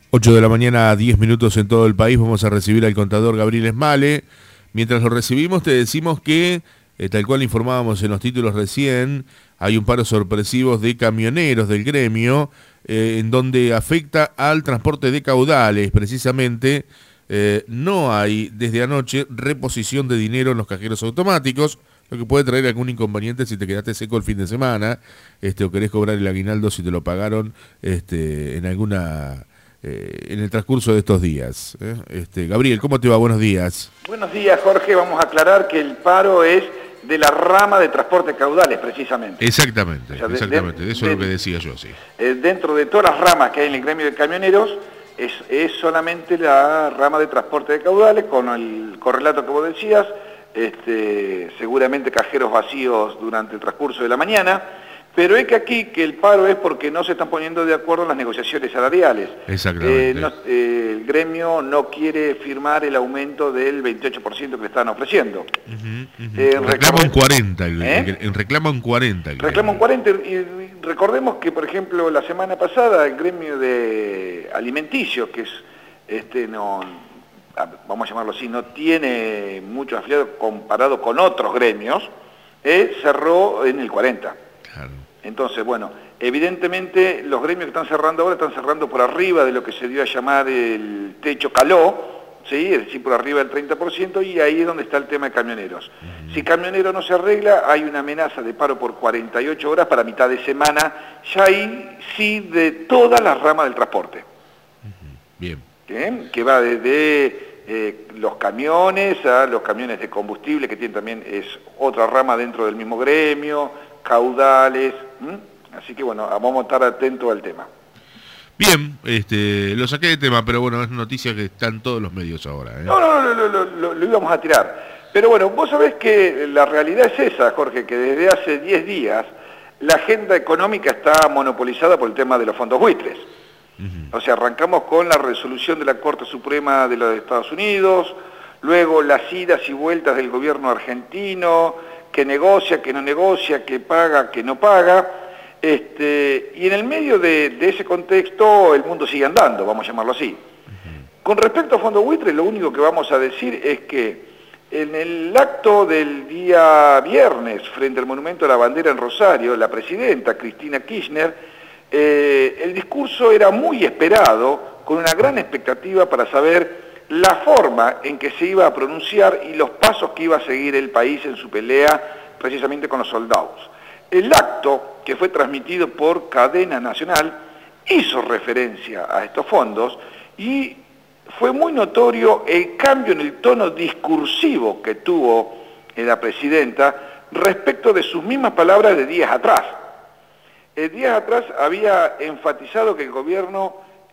8 de la mañana, 10 minutos en todo el país. Vamos a recibir al contador Gabriel Esmale. Mientras lo recibimos, te decimos que, tal cual informábamos en los títulos recién, hay un paro sorpresivo de camioneros del gremio, en donde afecta al transporte de caudales. Precisamente, no hay desde anoche reposición de dinero en los cajeros automáticos, lo que puede traer algún inconveniente si te quedaste seco el fin de semana, o querés cobrar el aguinaldo si te lo pagaron en alguna... en el transcurso de estos días. Gabriel, ¿cómo te va? Buenos días. Buenos días, Jorge. Vamos a aclarar que el paro es de la rama de transporte caudales, precisamente. Exactamente, O sea, exactamente. Eso es lo que decía yo, sí. Dentro de todas las ramas que hay en el gremio de camioneros, es solamente la rama de transporte de caudales, con el correlato que vos decías, seguramente cajeros vacíos durante el transcurso de la mañana. Pero es que aquí que el paro es porque no se están poniendo de acuerdo en las negociaciones salariales. Exactamente. El gremio no quiere firmar el aumento del 28% que le están ofreciendo. Reclaman 40, reclaman 40. Reclaman 40 y recordemos que, por ejemplo, la semana pasada el gremio de alimenticios, que es vamos a llamarlo así, no tiene muchos afiliados comparado con otros gremios, cerró en el 40. Claro. Entonces, bueno, evidentemente los gremios que están cerrando ahora están cerrando por arriba de lo que se dio a llamar el techo caló, ¿sí? Es decir, por arriba del 30%, y ahí es donde está el tema de camioneros. Si camionero no se arregla, hay una amenaza de paro por 48 horas para mitad de semana, ya ahí sí de todas las ramas del transporte. Bien. Que va desde los camiones a los camiones de combustible, que tienen también es otra rama dentro del mismo gremio, caudales, así que bueno, vamos a estar atentos al tema. Bien, lo saqué de tema, pero bueno, es noticia que está en todos los medios ahora. No, lo íbamos a tirar. Pero bueno, vos sabés que la realidad es esa, Jorge, que desde hace 10 días la agenda económica está monopolizada por el tema de los fondos buitres. O sea, arrancamos con la resolución de la Corte Suprema de los Estados Unidos, luego las idas y vueltas del gobierno argentino, que negocia, que no negocia, que paga, que no paga, y en el medio de ese contexto el mundo sigue andando, vamos a llamarlo así. Con respecto a Fondo Buitre, lo único que vamos a decir es que en el acto del día viernes, frente al Monumento a la Bandera en Rosario, la presidenta Cristina Kirchner, el discurso era muy esperado, con una gran expectativa para saber la forma en que se iba a pronunciar y los pasos que iba a seguir el país en su pelea precisamente con los soldados. El acto, que fue transmitido por cadena nacional, hizo referencia a estos fondos y fue muy notorio el cambio en el tono discursivo que tuvo la presidenta respecto de sus mismas palabras de días atrás. Días atrás había enfatizado que el gobierno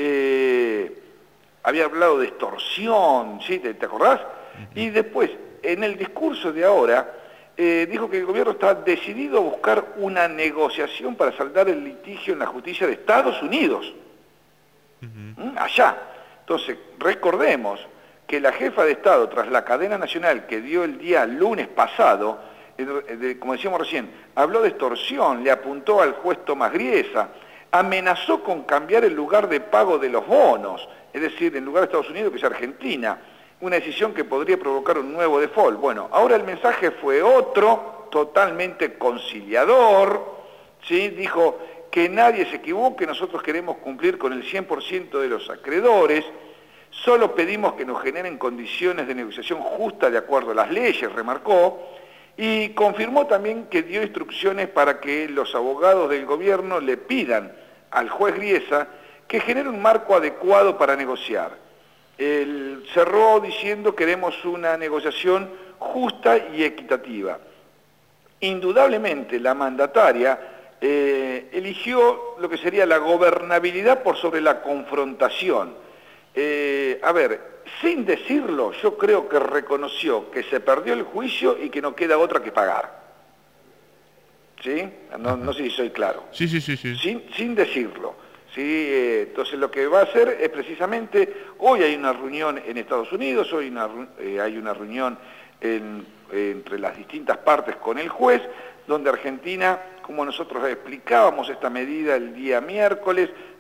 había hablado de extorsión, ¿sí? ¿Te acordás? Y después, en el discurso de ahora, dijo que el gobierno está decidido a buscar una negociación para saldar el litigio en la justicia de Estados Unidos. Allá. Entonces, recordemos que la jefa de Estado, tras la cadena nacional que dio el día lunes pasado, como decíamos recién, habló de extorsión, le apuntó al juez Tomás Griesa, amenazó con cambiar el lugar de pago de los bonos, es decir, en lugar de Estados Unidos que es Argentina, una decisión que podría provocar un nuevo default. Bueno, ahora el mensaje fue otro, totalmente conciliador, ¿sí? Dijo que nadie se equivoque, nosotros queremos cumplir con el 100% de los acreedores, solo pedimos que nos generen condiciones de negociación justa de acuerdo a las leyes, remarcó, y confirmó también que dio instrucciones para que los abogados del gobierno le pidan al juez Griesa que genere un marco adecuado para negociar. Él cerró diciendo queremos una negociación justa y equitativa. Indudablemente la mandataria eligió lo que sería la gobernabilidad por sobre la confrontación. A ver, sin decirlo, yo creo que reconoció que se perdió el juicio y que no queda otra que pagar. ¿Sí? No sé si soy claro. Sí. Sin decirlo. ¿Sí? Entonces lo que va a hacer es precisamente, hoy hay una reunión en Estados Unidos, hoy hay una reunión entre las distintas partes con el juez, donde Argentina, como nosotros explicábamos esta medida el día miércoles,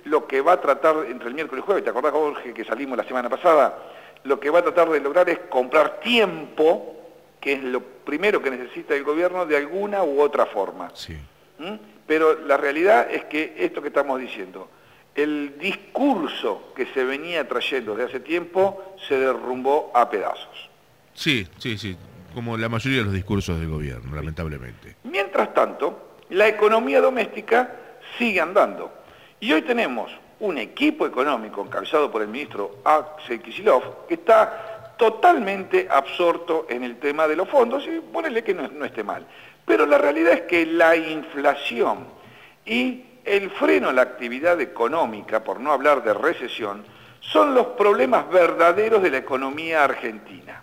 lo que va a tratar entre el miércoles y jueves, ¿te acordás, Jorge, que salimos la semana pasada? Lo que va a tratar de lograr es comprar tiempo, que es lo primero que necesita el gobierno de alguna u otra forma. Sí. Pero la realidad es que esto que estamos diciendo, el discurso que se venía trayendo desde hace tiempo se derrumbó a pedazos. Sí, sí, sí, como la mayoría de los discursos del gobierno, lamentablemente. Mientras tanto, la economía doméstica sigue andando. Y hoy tenemos un equipo económico encabezado por el ministro Axel Kicillof que está totalmente absorto en el tema de los fondos, y ponele que no esté mal. Pero la realidad es que la inflación y el freno a la actividad económica, por no hablar de recesión, son los problemas verdaderos de la economía argentina.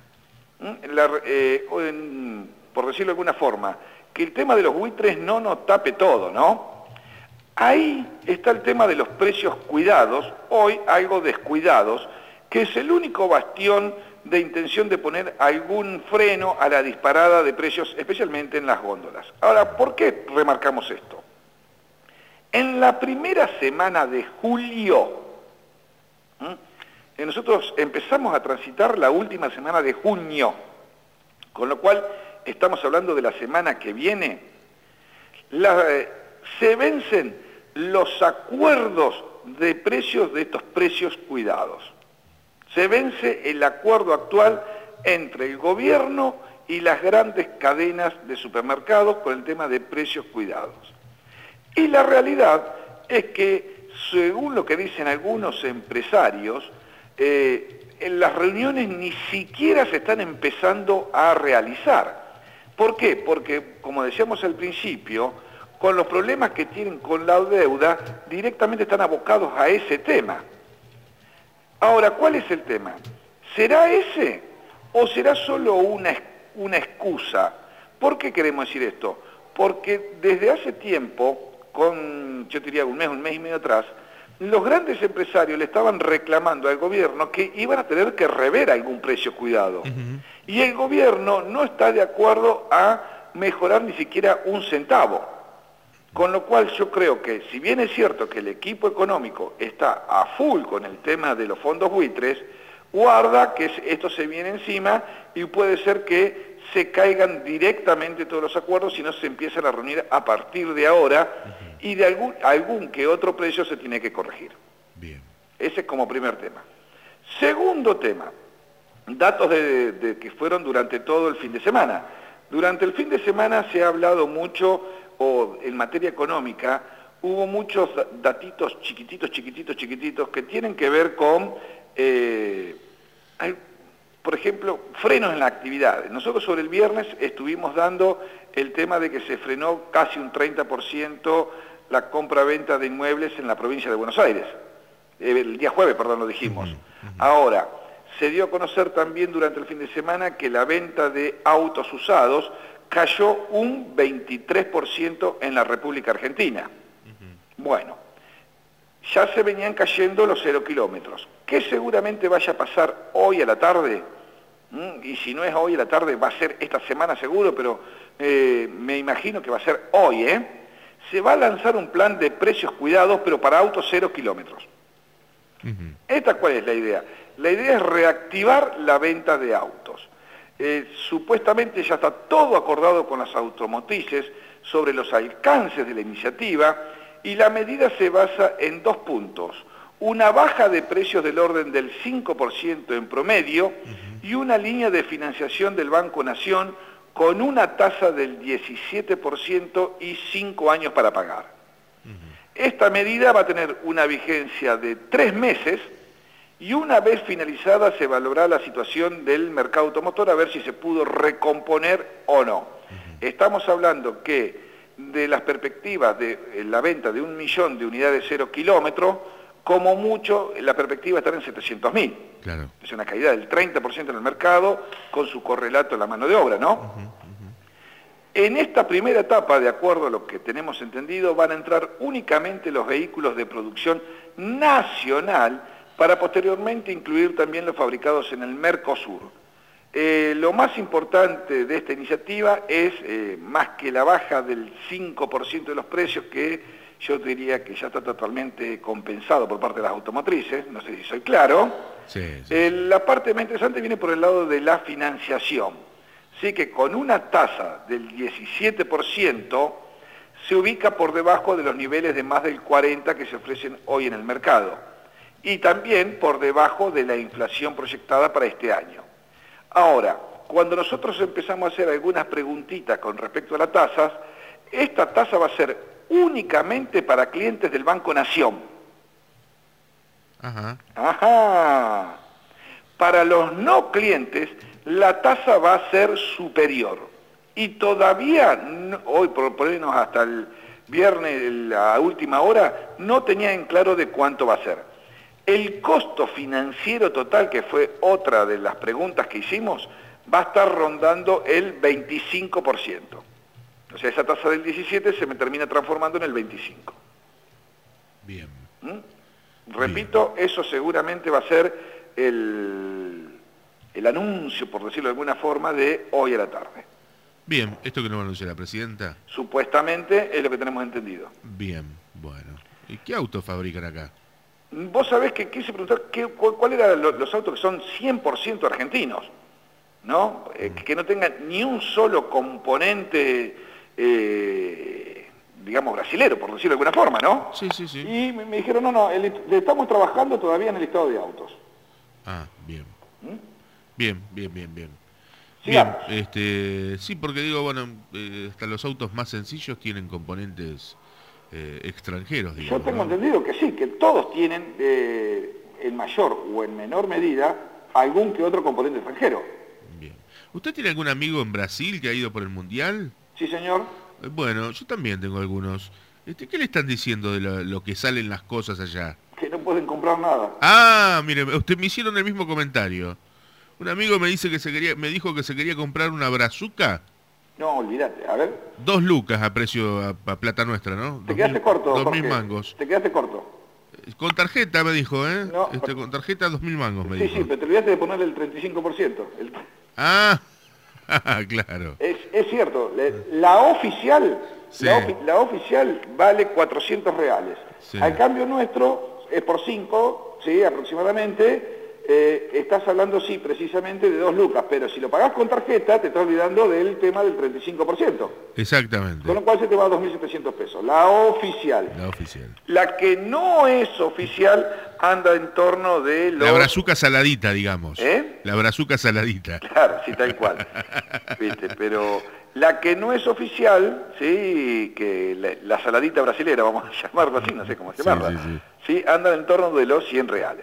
Por decirlo de alguna forma, que el tema de los buitres no nos tape todo, ¿no? Ahí está el tema de los precios cuidados, hoy algo descuidados, que es el único bastión de intención de poner algún freno a la disparada de precios, especialmente en las góndolas. Ahora, ¿por qué remarcamos esto? En la primera semana de julio, nosotros empezamos a transitar la última semana de junio, con lo cual estamos hablando de la semana que viene, se vencen los acuerdos de precios de estos precios cuidados. Se vence el acuerdo actual entre el gobierno y las grandes cadenas de supermercados con el tema de precios cuidados. Y la realidad es que, según lo que dicen algunos empresarios, en las reuniones ni siquiera se están empezando a realizar. ¿Por qué? Porque, como decíamos al principio, con los problemas que tienen con la deuda, directamente están abocados a ese tema. Ahora, ¿cuál es el tema? ¿Será ese o será solo una excusa? ¿Por qué queremos decir esto? Porque desde hace tiempo, yo diría un mes y medio atrás, los grandes empresarios le estaban reclamando al gobierno que iban a tener que rever algún precio cuidado. Y el gobierno no está de acuerdo a mejorar ni siquiera un centavo. Con lo cual yo creo que, si bien es cierto que el equipo económico está a full con el tema de los fondos buitres, guarda que esto se viene encima y puede ser que se caigan directamente todos los acuerdos si no se empiezan a reunir a partir de ahora y de algún que otro precio se tiene que corregir. Bien. Ese es como primer tema. Segundo tema, datos que fueron durante todo el fin de semana. Durante el fin de semana se ha hablado mucho, o en materia económica, hubo muchos datitos chiquititos que tienen que ver con, por ejemplo, frenos en la actividad. Nosotros sobre el viernes estuvimos dando el tema de que se frenó casi un 30% la compra-venta de inmuebles en la provincia de Buenos Aires. El día jueves, perdón, lo dijimos. Ahora, se dio a conocer también durante el fin de semana que la venta de autos usados cayó un 23% en la República Argentina. Bueno, ya se venían cayendo los 0 kilómetros. ¿Qué seguramente vaya a pasar hoy a la tarde? Y si no es hoy a la tarde, va a ser esta semana seguro, pero me imagino que va a ser hoy, Se va a lanzar un plan de precios cuidados, pero para autos 0 kilómetros. ¿Esta cuál es la idea? La idea es reactivar la venta de autos. Supuestamente ya está todo acordado con las automotrices sobre los alcances de la iniciativa, y la medida se basa en 2 puntos. Una baja de precios del orden del 5% en promedio y una línea de financiación del Banco Nación con una tasa del 17% y 5 años para pagar. Esta medida va a tener una vigencia de 3 meses y una vez finalizada se evaluará la situación del mercado automotor a ver si se pudo recomponer o no. Estamos hablando que de las perspectivas de la venta de 1 millón de unidades 0 kilómetros, como mucho la perspectiva está en 700.000. Claro. Es una caída del 30% en el mercado con su correlato en la mano de obra, ¿no? En esta primera etapa, de acuerdo a lo que tenemos entendido, van a entrar únicamente los vehículos de producción nacional para posteriormente incluir también los fabricados en el Mercosur. Lo más importante de esta iniciativa es, más que la baja del 5% de los precios que yo diría que ya está totalmente compensado por parte de las automotrices, no sé si soy claro. Sí, sí. La parte más interesante viene por el lado de la financiación. Sí que con una tasa del 17% se ubica por debajo de los niveles de más del 40% que se ofrecen hoy en el mercado. Y también por debajo de la inflación proyectada para este año. Ahora, cuando nosotros empezamos a hacer algunas preguntitas con respecto a las tasas, esta tasa va a ser únicamente para clientes del Banco Nación. Ajá. Ajá. Para los no clientes, la tasa va a ser superior. Y todavía, hoy por lo menos hasta el viernes, la última hora, no tenía en claro de cuánto va a ser. El costo financiero total, que fue otra de las preguntas que hicimos, va a estar rondando el 25%. O sea, esa tasa del 17 se me termina transformando en el 25. Bien. Repito, eso seguramente va a ser el anuncio, por decirlo de alguna forma, de hoy a la tarde. Bien, ¿esto que nos va a anunciar la presidenta? Supuestamente es lo que tenemos entendido. Bien, bueno. ¿Y qué autos fabrican acá? Vos sabés que quise preguntar cuáles eran los autos que son 100% argentinos, ¿no? Que no tengan ni un solo componente, digamos, brasilero, por decirlo de alguna forma, ¿no? Sí, sí, sí. Y me dijeron, no, estamos trabajando todavía en el listado de autos. Ah, bien. Bien, bien, bien, bien. Sigamos. Bien, sí, porque digo, bueno, hasta los autos más sencillos tienen componentes extranjeros, digamos. Yo tengo ¿no? entendido que sí, que todos tienen, en mayor o en menor medida, algún que otro componente extranjero. Bien. ¿Usted tiene algún amigo en Brasil que ha ido por el Mundial? Sí, señor. Bueno, yo también tengo algunos. ¿Qué le están diciendo de lo que salen las cosas allá? Que no pueden comprar nada. Ah, mire, usted me hicieron el mismo comentario. Un amigo me dice me dijo que se quería comprar una brazuca. No, olvídate, a ver. 2 lucas a precio a plata nuestra, ¿no? Te quedaste corto, 2.000 Jorge. mangos. Te quedaste corto. Con tarjeta me dijo, ¿eh? No, con tarjeta 2.000 mangos me sí, dijo. sí, pero te olvidaste de ponerle el 35%. Ah, claro. Es cierto, la oficial, Sí. la oficial vale 400 reales. Sí. Al cambio nuestro es por 5, ¿sí? Aproximadamente. Estás hablando, sí, precisamente de 2 lucas, pero si lo pagás con tarjeta, te estás olvidando del tema del 35%. Exactamente. Con lo cual se te va a 2.700 pesos. La oficial. La oficial. La que no es oficial anda en torno de los... La brazuca saladita, digamos. ¿Eh? La brazuca saladita. Claro, sí, tal cual. ¿Viste? Pero la que no es oficial, sí, que la saladita brasilera, vamos a llamarlo así, no sé cómo llamarla, sí, anda en torno de los 100 reales.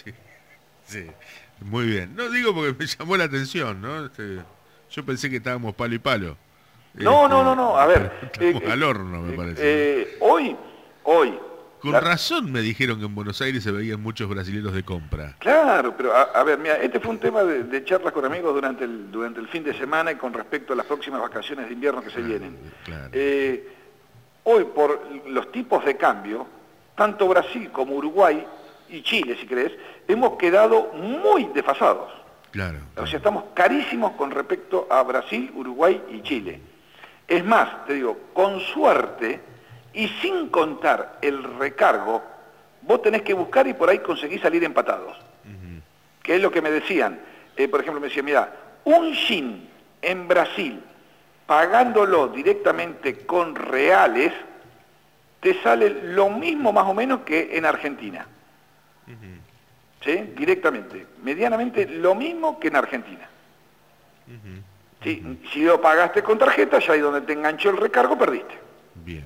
Sí, muy bien. No digo porque me llamó la atención, ¿no? Yo pensé que estábamos palo y palo. No, a ver. Estamos al horno, me parece. Hoy. Con razón me dijeron que en Buenos Aires se veían muchos brasileños de compra. Claro, pero a ver, mira, este fue un tema de charlas con amigos durante el fin de semana y con respecto a las próximas vacaciones de invierno que se vienen. Claro. Hoy, por los tipos de cambio, tanto Brasil como Uruguay y Chile, si querés, hemos quedado muy desfasados. Claro. O sea, estamos carísimos con respecto a Brasil, Uruguay y Chile. Es más, te digo, con suerte y sin contar el recargo, vos tenés que buscar y por ahí conseguís salir empatados. Que es lo que me decían. Por ejemplo, me decían, mira, un shin en Brasil, pagándolo directamente con reales, te sale lo mismo más o menos que en Argentina. ¿Sí? Directamente, medianamente lo mismo que en Argentina. ¿Sí? Si lo pagaste con tarjeta, ya ahí donde te enganchó el recargo, perdiste. Bien.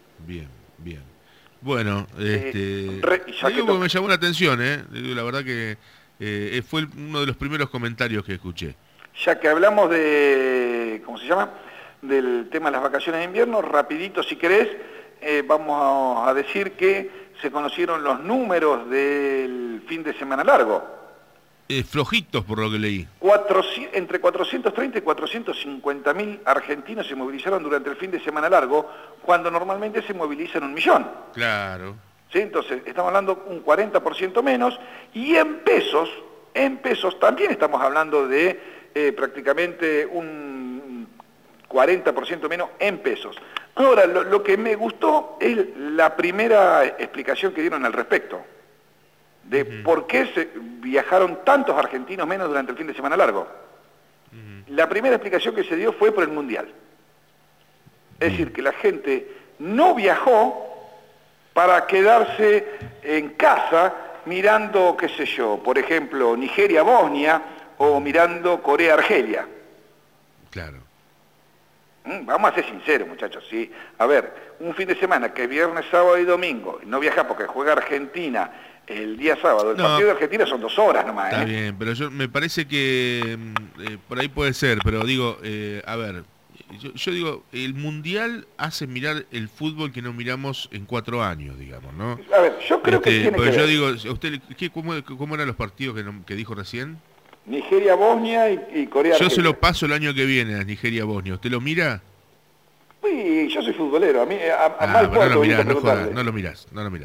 Bueno, digo que me llamó la atención, digo, la verdad que fue uno de los primeros comentarios que escuché. Ya que hablamos de, ¿cómo se llama? Del tema de las vacaciones de invierno, rapidito si querés, vamos a decir que se conocieron los números del fin de semana largo. Flojitos por lo que leí. Entre 430 y 450.000 argentinos se movilizaron durante el fin de semana largo, cuando normalmente se movilizan 1 millón. Claro. ¿Sí? Entonces, estamos hablando un 40% menos, y en pesos también estamos hablando de prácticamente un 40% menos en pesos. Ahora, lo que me gustó es la primera explicación que dieron al respecto, de por qué viajaron tantos argentinos menos durante el fin de semana largo. La primera explicación que se dio fue por el Mundial. Es decir, que la gente no viajó para quedarse en casa mirando, qué sé yo, por ejemplo, Nigeria-Bosnia o mirando Corea-Argelia. Claro. Vamos a ser sinceros, muchachos, ¿sí? A ver, un fin de semana que es viernes, sábado y domingo, no viaja porque juega Argentina el día sábado. El partido de Argentina son 2 horas nomás, Está bien, pero me parece que por ahí puede ser, pero digo, a ver, yo digo, el Mundial hace mirar el fútbol que no miramos en 4 años, digamos, ¿no? A ver, yo creo que tiene que ver. Yo digo, ¿usted cómo eran los partidos que dijo recién? Nigeria, Bosnia y Corea. Yo se lo paso el año que viene a Nigeria, Bosnia. ¿Usted lo mira? Sí, yo soy futbolero. A mí, no lo mirás, no lo mirás.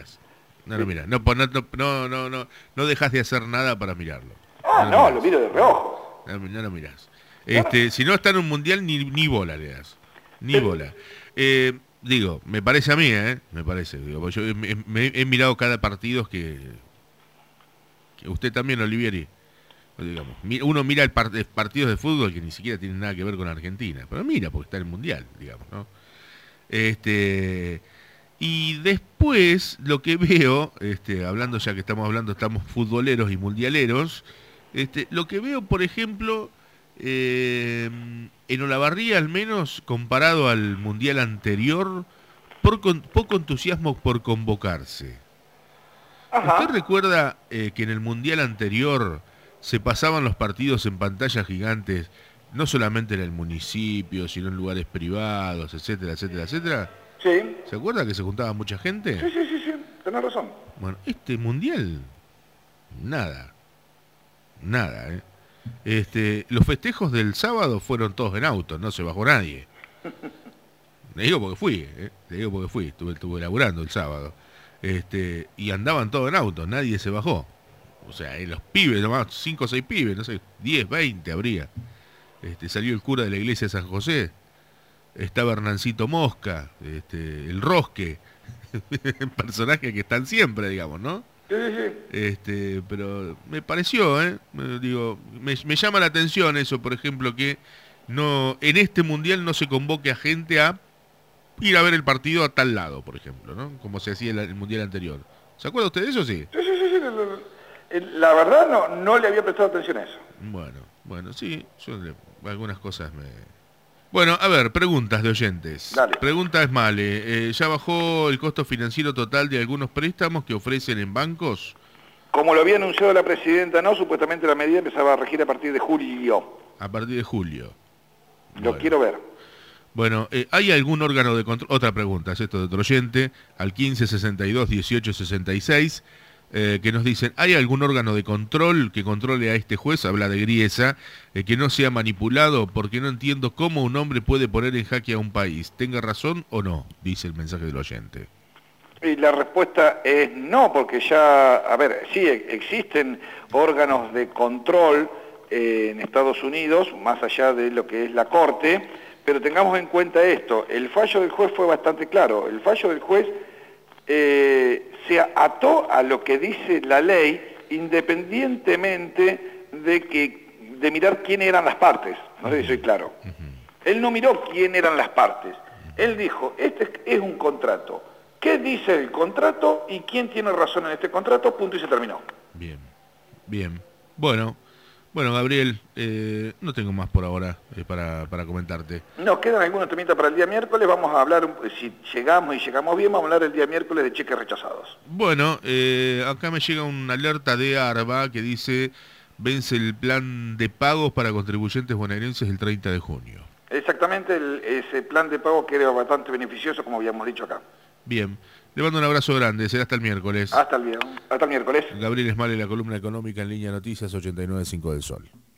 No dejás de hacer nada para mirarlo. Lo miro de reojo. No lo mirás. Si no está en un mundial, ni bola le das. Ni bola. Digo, me parece a mí, me parece. Digo, yo he mirado cada partido que usted también, Olivieri. Digamos, uno mira partidos de fútbol que ni siquiera tienen nada que ver con Argentina, pero mira porque está en el mundial, digamos, ¿no? Y después lo que veo, hablando ya que estamos futboleros y mundialeros, lo que veo, por ejemplo, en Olavarría al menos, comparado al mundial anterior, poco entusiasmo por convocarse. Ajá. ¿Usted recuerda que en el mundial anterior se pasaban los partidos en pantallas gigantes, no solamente en el municipio, sino en lugares privados, etcétera, etcétera, etcétera? Sí. ¿Se acuerda que se juntaba mucha gente? Sí, tenés razón. Bueno, este mundial, nada, los festejos del sábado fueron todos en auto, no se bajó nadie. Le digo porque fui, estuve laburando el sábado. Y andaban todos en auto, nadie se bajó. O sea, los pibes, nomás 5 o 6 pibes, no sé, 10, 20 habría. Salió el cura de la iglesia de San José, estaba Hernancito Mosca, el Rosque, personajes que están siempre, digamos, ¿no? Sí. Pero me pareció, digo, me llama la atención eso, por ejemplo, que no en este mundial no se convoque a gente a ir a ver el partido a tal lado, por ejemplo, ¿no? Como se hacía en el mundial anterior. ¿Se acuerda usted de eso, sí? Sí. La verdad no le había prestado atención a eso. Bueno, sí, yo algunas cosas me... Bueno, a ver, preguntas de oyentes. Dale. Pregunta Esmale, ¿ya bajó el costo financiero total de algunos préstamos que ofrecen en bancos? Como lo había anunciado la presidenta, supuestamente la medida empezaba a regir a partir de julio. A partir de julio. Lo quiero ver. Bueno, ¿hay algún órgano de control? Otra pregunta, es esto de otro oyente, al 1562-1866, que nos dicen, ¿hay algún órgano de control que controle a este juez? Habla de Griesa, que no sea manipulado, porque no entiendo cómo un hombre puede poner en jaque a un país. ¿Tenga razón o no? Dice el mensaje del oyente. Y la respuesta es no, porque ya, a ver, sí existen órganos de control en Estados Unidos, más allá de lo que es la Corte, pero tengamos en cuenta esto, el fallo del juez fue bastante claro, el fallo del juez se ató a lo que dice la ley, independientemente de mirar quién eran las partes, no sé si soy claro. Él no miró quién eran las partes, él dijo, este es un contrato, ¿qué dice el contrato y quién tiene razón en este contrato? Punto y se terminó. Bien. Bueno, Gabriel, no tengo más por ahora para comentarte. Nos quedan algunos temitas para el día miércoles. Vamos a hablar, si llegamos bien, vamos a hablar el día miércoles de cheques rechazados. Bueno, acá me llega una alerta de ARBA que dice, vence el plan de pagos para contribuyentes bonaerenses el 30 de junio. Exactamente, ese plan de pago que era bastante beneficioso, como habíamos dicho acá. Bien. Le mando un abrazo grande, será hasta el miércoles. Hasta el miércoles. Gabriel Esmale, la columna económica en Línea Noticias 89.5 del Sol.